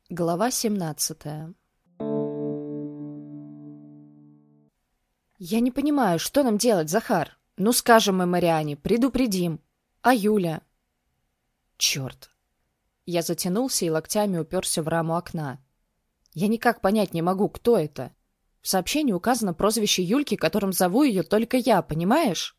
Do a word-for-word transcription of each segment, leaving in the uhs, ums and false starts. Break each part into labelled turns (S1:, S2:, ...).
S1: Глава семнадцатая. «Я не понимаю, что нам делать, Захар? Ну, скажем мы Мариане, предупредим. А Юля?» «Черт!» Я затянулся и локтями уперся в раму окна. «Я никак понять не могу, кто это. В сообщении указано прозвище Юльки, которым зову ее только я, понимаешь?»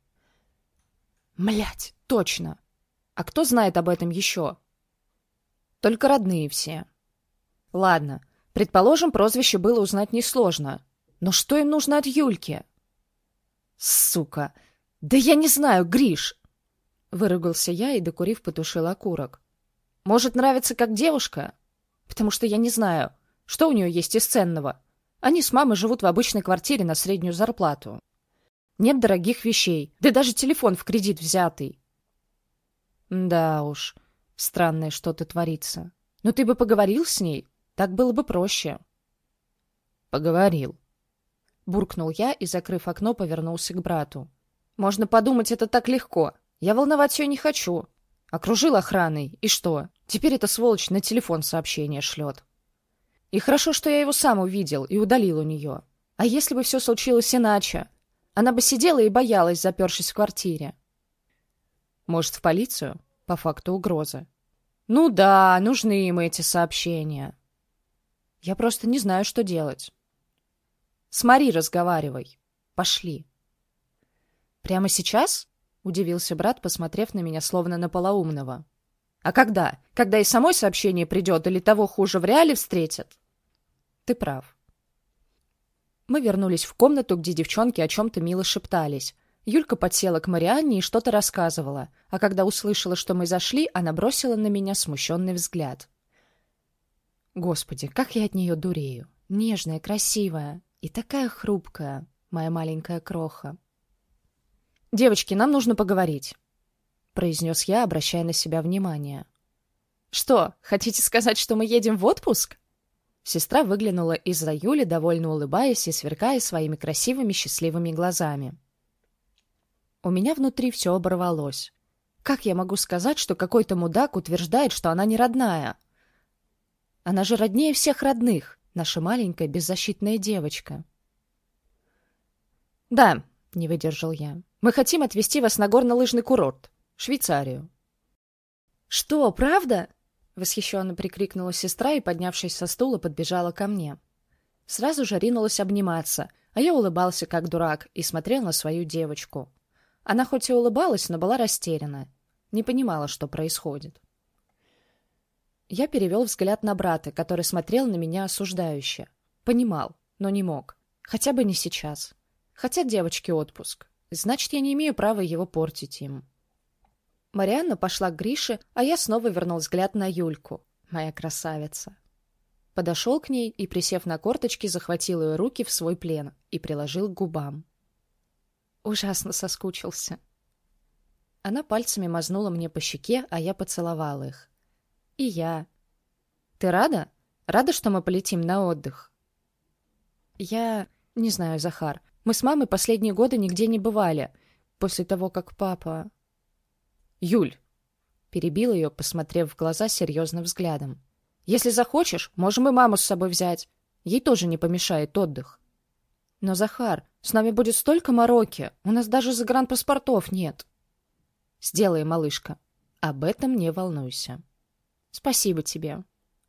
S1: «Млядь, точно! А кто знает об этом еще?» «Только родные все». «Ладно, предположим, прозвище было узнать несложно. Но что им нужно от Юльки?» «Сука! Да я не знаю, Гриш!» Выругался я и, докурив, потушил окурок. «Может, нравится как девушка? Потому что я не знаю, что у нее есть из ценного. Они с мамой живут в обычной квартире на среднюю зарплату. Нет дорогих вещей, да даже телефон в кредит взятый». «Да уж, странное что-то творится. Но ты бы поговорил с ней, так было бы проще». «Поговорил», — буркнул я и, закрыв окно, повернулся к брату. «Можно подумать, это так легко. Я волновать ее не хочу. Окружил охраной, и что? Теперь эта сволочь на телефон сообщение шлет. И хорошо, что я его сам увидел и удалил у нее. А если бы все случилось иначе? Она бы сидела и боялась, запершись в квартире». «Может, в полицию? По факту угрозы». «Ну да, нужны им эти сообщения. Я просто не знаю, что делать». «С Мари разговаривай. Пошли». «Прямо сейчас?» — удивился брат, посмотрев на меня, словно на полоумного. «А когда? Когда и самой сообщение придет, или того хуже в реале встретят?» «Ты прав». Мы вернулись в комнату, где девчонки о чем-то мило шептались. Юлька подсела к Марианне и что-то рассказывала, а когда услышала, что мы зашли, она бросила на меня смущенный взгляд. Господи, как я от нее дурею. Нежная, красивая и такая хрупкая, моя маленькая кроха. «Девочки, нам нужно поговорить», — произнес я, обращая на себя внимание. «Что, хотите сказать, что мы едем в отпуск?» Сестра выглянула из-за Юли, довольно улыбаясь и сверкая своими красивыми счастливыми глазами. У меня внутри все оборвалось. Как я могу сказать, что какой-то мудак утверждает, что она не родная? Она же роднее всех родных, наша маленькая беззащитная девочка. «Да», — не выдержал я, — «мы хотим отвезти вас на горнолыжный курорт, Швейцарию». «Что, правда?» — восхищенно прикрикнула сестра и, поднявшись со стула, подбежала ко мне. Сразу же ринулась обниматься, а я улыбался как дурак и смотрел на свою девочку. Она хоть и улыбалась, но была растеряна, не понимала, что происходит. Я перевел взгляд на брата, который смотрел на меня осуждающе. Понимал, но не мог. Хотя бы не сейчас. Хотят девочки отпуск. Значит, я не имею права его портить им. Марианна пошла к Грише, а я снова вернул взгляд на Юльку. Моя красавица. Подошел к ней и, присев на корточки, захватил ее руки в свой плен и приложил к губам. Ужасно соскучился. Она пальцами мазнула мне по щеке, а я поцеловал их. И я. «Ты рада? Рада, что мы полетим на отдых?» «Я... не знаю, Захар. Мы с мамой последние годы нигде не бывали. После того, как папа...» «Юль!» — перебил ее, посмотрев в глаза серьезным взглядом. «Если захочешь, можем и маму с собой взять. Ей тоже не помешает отдых». «Но, Захар, с нами будет столько мороки. У нас даже загранпаспортов нет». «Сделай, малышка. Об этом не волнуйся». «Спасибо тебе».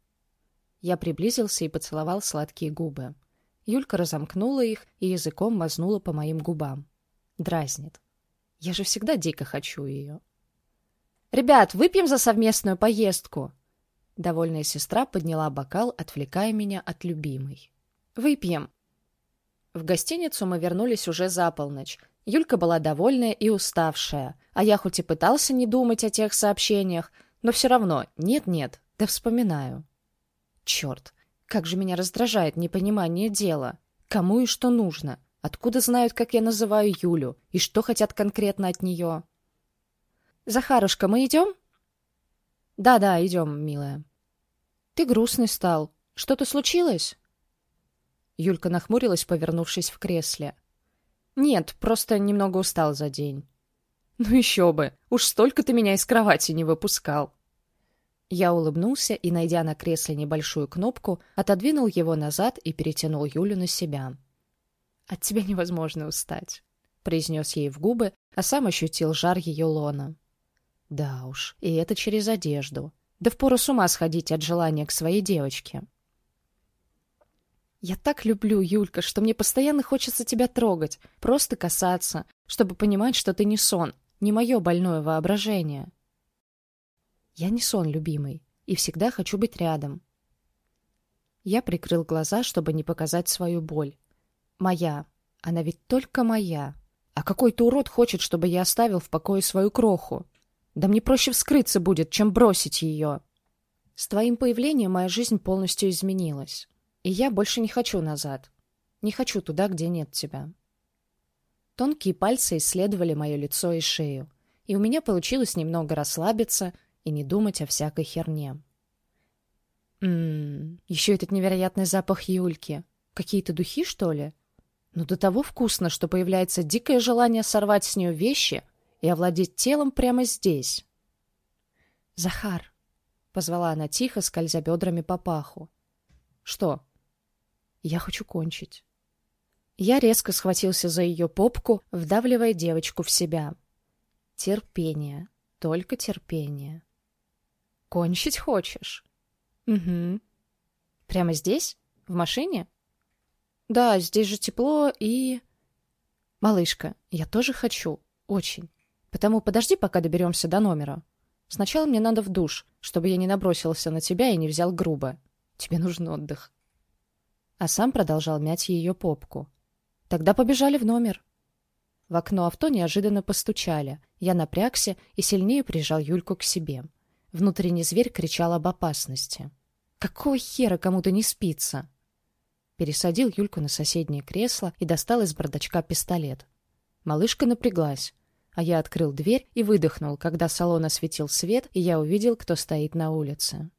S1: Я приблизился и поцеловал сладкие губы. Юлька разомкнула их и языком мазнула по моим губам. Дразнит. Я же всегда дико хочу ее. «Ребят, выпьем за совместную поездку!» Довольная сестра подняла бокал, отвлекая меня от любимой. «Выпьем!» В гостиницу мы вернулись уже за полночь. Юлька была довольная и уставшая, а я хоть и пытался не думать о тех сообщениях, но все равно нет-нет, да вспоминаю. Черт, как же меня раздражает непонимание дела. Кому и что нужно? Откуда знают, как я называю Юлю? И что хотят конкретно от нее? «Захарушка, мы идем?» «Да-да, идем, милая». «Ты грустный стал. Что-то случилось?» Юлька нахмурилась, повернувшись в кресле. «Нет, просто немного устал за день». «Ну еще бы! Уж столько ты меня из кровати не выпускал!» Я улыбнулся и, найдя на кресле небольшую кнопку, отодвинул его назад и перетянул Юлю на себя. «От тебя невозможно устать», — произнес ей в губы, а сам ощутил жар ее лона. Да уж, и это через одежду. Да впору с ума сходить от желания к своей девочке. «Я так люблю, Юлька, что мне постоянно хочется тебя трогать, просто касаться, чтобы понимать, что ты не сон, не мое больное воображение». «Я не сон, любимый, и всегда хочу быть рядом». Я прикрыл глаза, чтобы не показать свою боль. Моя. Она ведь только моя. А какой-то урод хочет, чтобы я оставил в покое свою кроху. Да мне проще вскрыться будет, чем бросить ее. С твоим появлением моя жизнь полностью изменилась. И я больше не хочу назад. Не хочу туда, где нет тебя. Тонкие пальцы исследовали мое лицо и шею, и у меня получилось немного расслабиться и не думать о всякой херне. Ммм, еще этот невероятный запах Юльки. Какие-то духи, что ли? Но до того вкусно, что появляется дикое желание сорвать с нее вещи и овладеть телом прямо здесь. «Захар!» — позвала она тихо, скользя бедрами по паху. «Что?» «Я хочу кончить». Я резко схватился за ее попку, вдавливая девочку в себя. Терпение, только терпение. «Кончить хочешь?» «Угу». «Прямо здесь? В машине?» «Да, здесь же тепло и...» «Малышка, я тоже хочу. Очень. Потому подожди, пока доберемся до номера. Сначала мне надо в душ, чтобы я не набросился на тебя и не взял грубо. Тебе нужен отдых». А сам продолжал мять ее попку. «Тогда побежали в номер». В окно авто неожиданно постучали. Я напрягся и сильнее прижал Юльку к себе. Внутренний зверь кричал об опасности. «Какого хера кому-то не спится?» Пересадил Юльку на соседнее кресло и достал из бардачка пистолет. Малышка напряглась, а я открыл дверь и выдохнул, когда салон осветил свет, и я увидел, кто стоит на улице.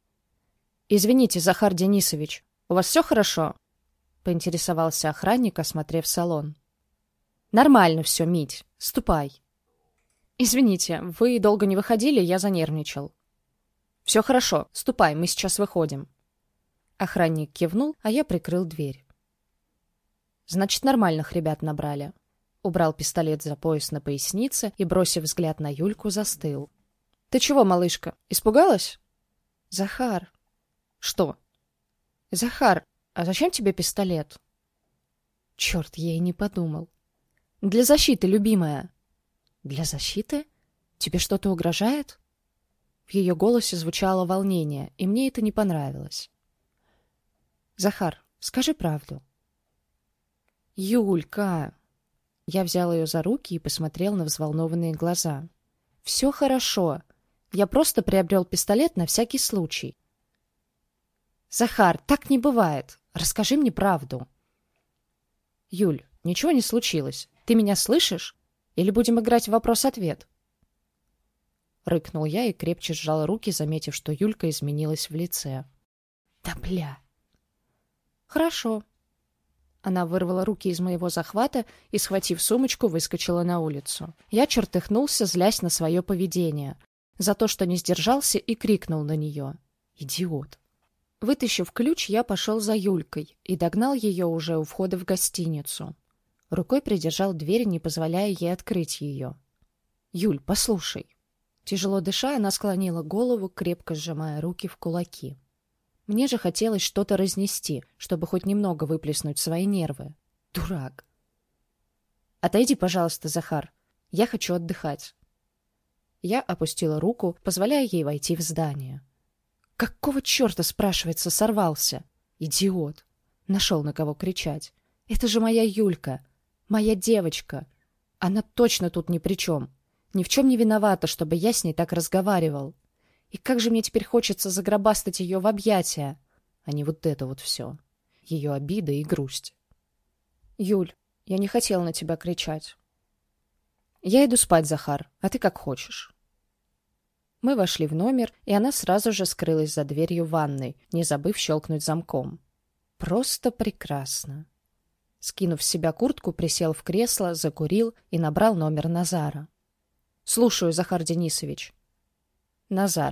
S1: «Извините, Захар Денисович, у вас все хорошо?» — поинтересовался охранник, осмотрев салон. «Нормально все, Мить. Ступай». «Извините, вы долго не выходили, я занервничал». «Все хорошо. Ступай, мы сейчас выходим». Охранник кивнул, а я прикрыл дверь. «Значит, нормальных ребят набрали». Убрал пистолет за пояс на пояснице и, бросив взгляд на Юльку, застыл. «Ты чего, малышка, испугалась?» «Захар». «Что?» «Захар, а зачем тебе пистолет?» «Черт, я и не подумал». «Для защиты, любимая». «Для защиты? Тебе что-то угрожает?» В ее голосе звучало волнение, и мне это не понравилось. «Захар, скажи правду». «Юлька!» Я взял ее за руки и посмотрел на взволнованные глаза. «Все хорошо. Я просто приобрел пистолет на всякий случай». «Захар, так не бывает. Расскажи мне правду». «Юль, ничего не случилось. Ты меня слышишь? Или будем играть в вопрос-ответ?» Рыкнул я и крепче сжал руки, заметив, что Юлька изменилась в лице. «Да бля!» «Хорошо». Она вырвала руки из моего захвата и, схватив сумочку, выскочила на улицу. Я чертыхнулся, злясь на свое поведение, за то, что не сдержался и крикнул на нее. «Идиот!» Вытащив ключ, я пошел за Юлькой и догнал ее уже у входа в гостиницу. Рукой придержал дверь, не позволяя ей открыть ее. «Юль, послушай». Тяжело дыша, она склонила голову, крепко сжимая руки в кулаки. Мне же хотелось что-то разнести, чтобы хоть немного выплеснуть свои нервы. Дурак. «Отойди, пожалуйста, Захар. Я хочу отдыхать». Я опустила руку, позволяя ей войти в здание. Какого черта, спрашивается, сорвался? Идиот. Нашел на кого кричать. Это же моя Юлька. Моя девочка. Она точно тут ни при чем. Ни в чем не виновата, чтобы я с ней так разговаривал. И как же мне теперь хочется загробастать ее в объятия, а не вот это вот все. Ее обида и грусть. «Юль, я не хотел на тебя кричать». «Я иду спать, Захар, а ты как хочешь». Мы вошли в номер, и она сразу же скрылась за дверью ванной, не забыв щелкнуть замком. Просто прекрасно. Скинув с себя куртку, присел в кресло, закурил и набрал номер Назара. «Слушаю, Захар Денисович». «Назар,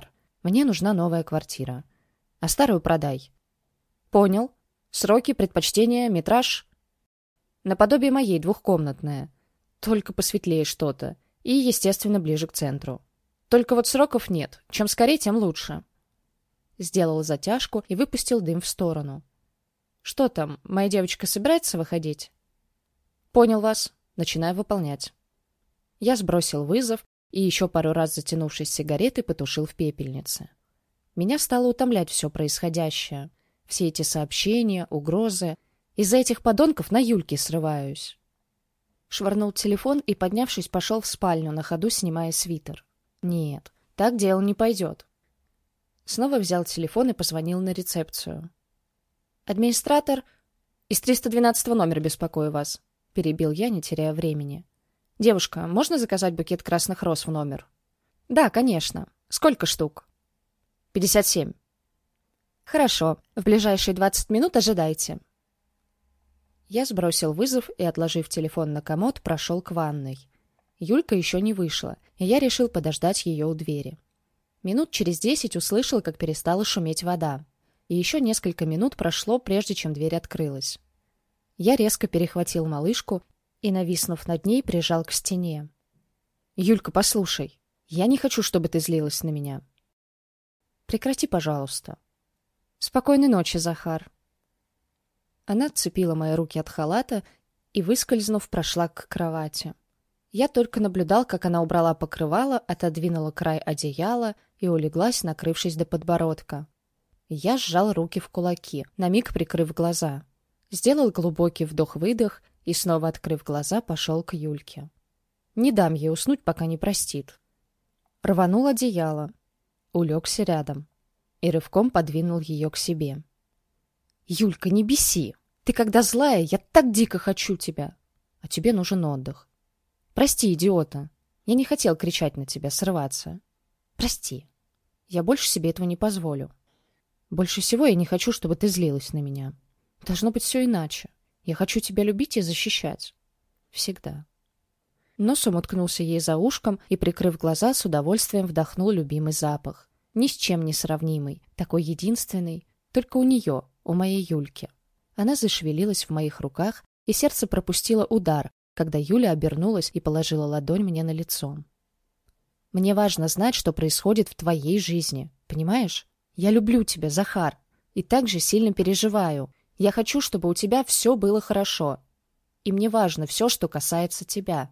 S1: Мне нужна новая квартира. А старую продай. Понял. Сроки, предпочтения, метраж? Наподобие моей, двухкомнатная. Только посветлее что-то. И, естественно, ближе к центру. Только вот сроков нет. Чем скорее, тем лучше. Сделал затяжку и выпустил дым в сторону. Что там, моя девочка собирается выходить? Понял вас. Начинаю выполнять. Я сбросил вызов и, еще пару раз затянувшись сигаретой, потушил в пепельнице. Меня стало утомлять все происходящее. Все эти сообщения, угрозы. Из-за этих подонков на Юльке срываюсь. Швырнул телефон и, поднявшись, пошел в спальню, на ходу снимая свитер. Нет, так дело не пойдет. Снова взял телефон и позвонил на рецепцию. «Администратор, из триста двенадцатого номера беспокою вас», — перебил я, не теряя времени. «Девушка, можно заказать букет красных роз в номер?» «Да, конечно. Сколько штук?» «пятьдесят семь». «Хорошо. В ближайшие двадцать минут ожидайте». Я сбросил вызов и, отложив телефон на комод, прошел к ванной. Юлька еще не вышла, и я решил подождать ее у двери. Минут через десять услышал, как перестала шуметь вода. И еще несколько минут прошло, прежде чем дверь открылась. Я резко перехватил малышку и, нависнув над ней, прижал к стене. «Юлька, послушай, я не хочу, чтобы ты злилась на меня». «Прекрати, пожалуйста». «Спокойной ночи, Захар». Она отцепила мои руки от халата и, выскользнув, прошла к кровати. Я только наблюдал, как она убрала покрывало, отодвинула край одеяла и улеглась, накрывшись до подбородка. Я сжал руки в кулаки, на миг прикрыв глаза. Сделал глубокий вдох-выдох и, снова открыв глаза, пошел к Юльке. Не дам ей уснуть, пока не простит. Рванул одеяло, улегся рядом и рывком подвинул ее к себе. «Юлька, не беси! Ты когда злая, я так дико хочу тебя! А тебе нужен отдых. Прости, идиота! Я не хотел кричать на тебя, срываться. Прости. Я больше себе этого не позволю. Больше всего я не хочу, чтобы ты злилась на меня. Должно быть все иначе. Я хочу тебя любить и защищать. Всегда». Носом уткнулся ей за ушком и, прикрыв глаза, с удовольствием вдохнул любимый запах. Ни с чем не сравнимый, такой единственный, только у нее, у моей Юльки. Она зашевелилась в моих руках, и сердце пропустило удар, когда Юля обернулась и положила ладонь мне на лицо. «Мне важно знать, что происходит в твоей жизни, понимаешь? Я люблю тебя, Захар, и так же сильно переживаю. Я хочу, чтобы у тебя все было хорошо. И мне важно все, что касается тебя.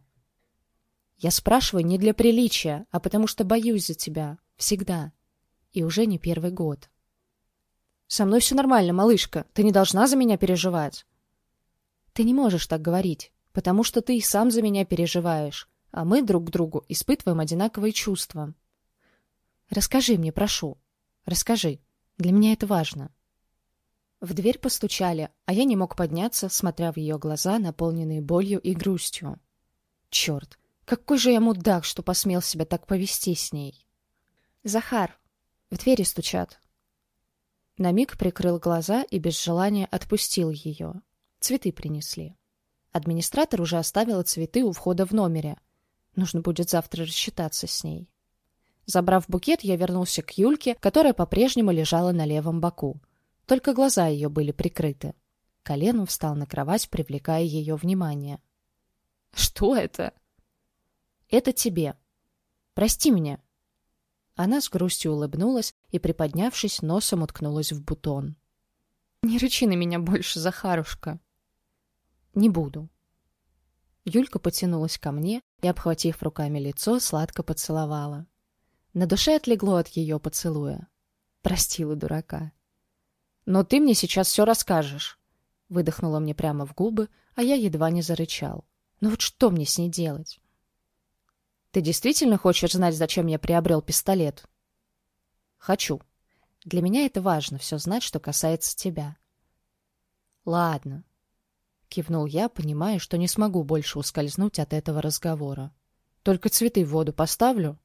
S1: Я спрашиваю не для приличия, а потому что боюсь за тебя. Всегда. И уже не первый год». «Со мной все нормально, малышка. Ты не должна за меня переживать». «Ты не можешь так говорить, потому что ты и сам за меня переживаешь, а мы друг к другу испытываем одинаковые чувства. Расскажи мне, прошу. Расскажи. Для меня это важно». В дверь постучали, а я не мог подняться, смотря в ее глаза, наполненные болью и грустью. Черт, какой же я мудак, что посмел себя так повести с ней. «Захар, в двери стучат». На миг прикрыл глаза и без желания отпустил ее. Цветы принесли. Администратор уже оставила цветы у входа в номере. Нужно будет завтра рассчитаться с ней. Забрав букет, я вернулся к Юльке, которая по-прежнему лежала на левом боку. Только глаза ее были прикрыты. Коленом встал на кровать, привлекая ее внимание. «Что это?» «Это тебе. Прости меня». Она с грустью улыбнулась и, приподнявшись, носом уткнулась в бутон. «Не рычи на меня больше, Захарушка». «Не буду». Юлька потянулась ко мне и, обхватив руками лицо, сладко поцеловала. На душе отлегло от ее поцелуя. Простила дурака. «Но ты мне сейчас все расскажешь», — выдохнула мне прямо в губы, а я едва не зарычал. «Ну вот что мне с ней делать?» «Ты действительно хочешь знать, зачем я приобрел пистолет?» «Хочу. Для меня это важно, все знать, что касается тебя». «Ладно», — кивнул я, понимая, что не смогу больше ускользнуть от этого разговора. «Только цветы в воду поставлю,